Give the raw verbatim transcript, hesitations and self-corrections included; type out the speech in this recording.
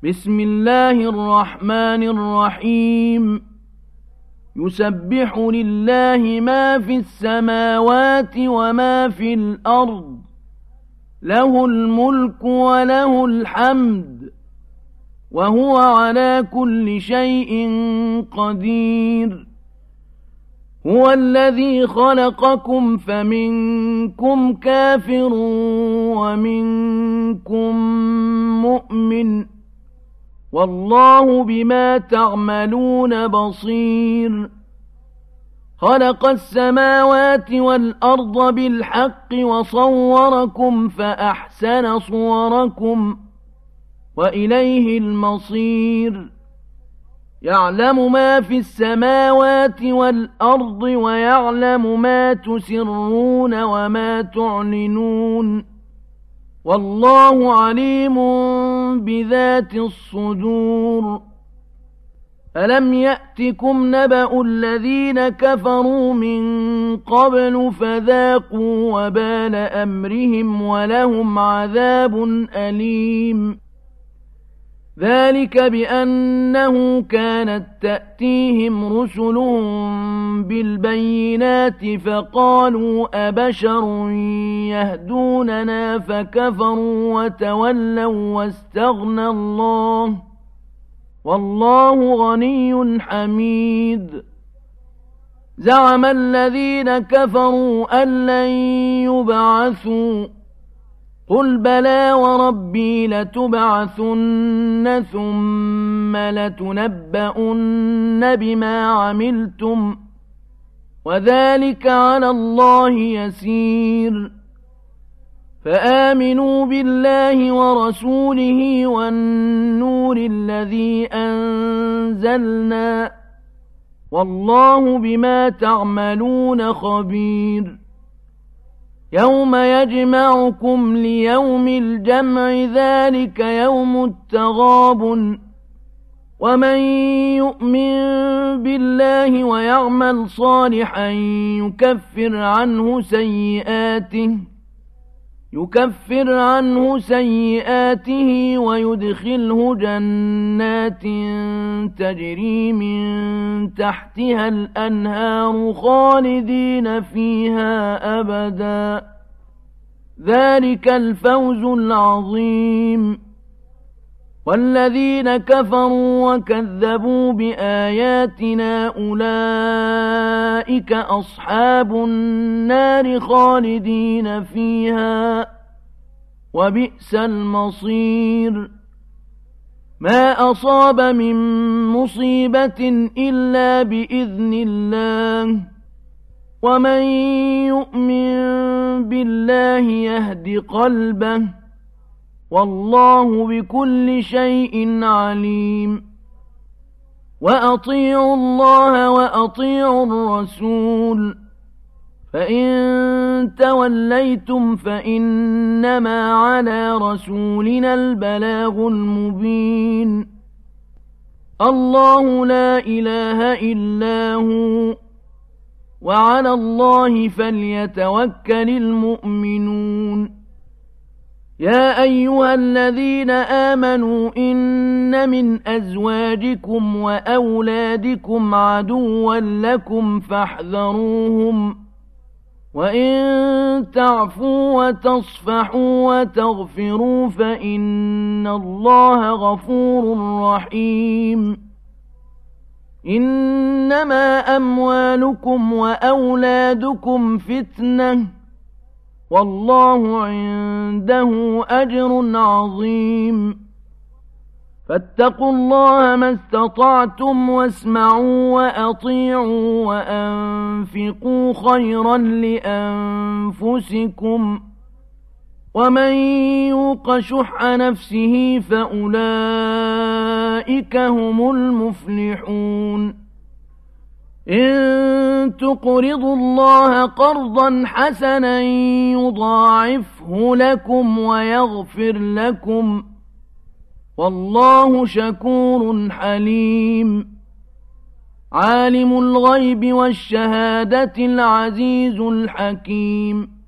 بسم الله الرحمن الرحيم يسبح لله ما في السماوات وما في الأرض له الملك وله الحمد وهو على كل شيء قدير هو الذي خلقكم فمنكم كافر ومنكم مؤمن والله بما تعملون بصير خلق السماوات والأرض بالحق وصوركم فأحسن صوركم وإليه المصير يعلم ما في السماوات والأرض ويعلم ما تسرون وما تعلنون والله عليم بذات الصدور ألم يأتكم نبأ الذين كفروا من قبل فذاقوا وبال أمرهم ولهم عذاب أليم ذلك بأنه كانت تأتيهم رسلهم بالبينات فقالوا أبشر يهدوننا فكفروا وتولوا واستغنى الله والله غني حميد زعم الذين كفروا أن لن يبعثوا قل بلى وربي لتبعثن ثم لتنبؤن بما عملتم وذلك على الله يسير فآمنوا بالله ورسوله والنور الذي أنزلنا والله بما تعملون خبير يوم يجمعكم ليوم الجمع ذلك يوم التغابن ومن يؤمن بالله ويعمل صالحا يكفر عنه سيئاته يكفر عنه سيئاته ويدخله جنات تجري من تحتها الأنهار خالدين فيها أبدا ذلك الفوز العظيم والذين كفروا وكذبوا بآياتنا أولئك أصحاب النار خالدين فيها وبئس المصير ما أصاب من مصيبة إلا بإذن الله ومن يؤمن بالله يهد قلبه والله بكل شيء عليم وأطيعوا الله وأطيعوا الرسول فإن توليتم فإنما على رسولنا البلاغ المبين الله لا إله إلا هو وعلى الله فليتوكل المؤمنون يا أيها الذين آمنوا إن من أزواجكم وأولادكم عدوا لكم فاحذروهم وإن تعفوا وتصفحوا وتغفروا فإن الله غفور رحيم إنما أموالكم وأولادكم فتنة والله عنده أجر عظيم فاتقوا الله ما استطعتم واسمعوا وأطيعوا وأنفقوا خيرا لأنفسكم ومن يوق شح نفسه فأولئك هم المفلحون إن تقرضوا الله قرضا حسنا يضاعفه لكم ويغفر لكم والله شكور حليم عالم الغيب والشهادة العزيز الحكيم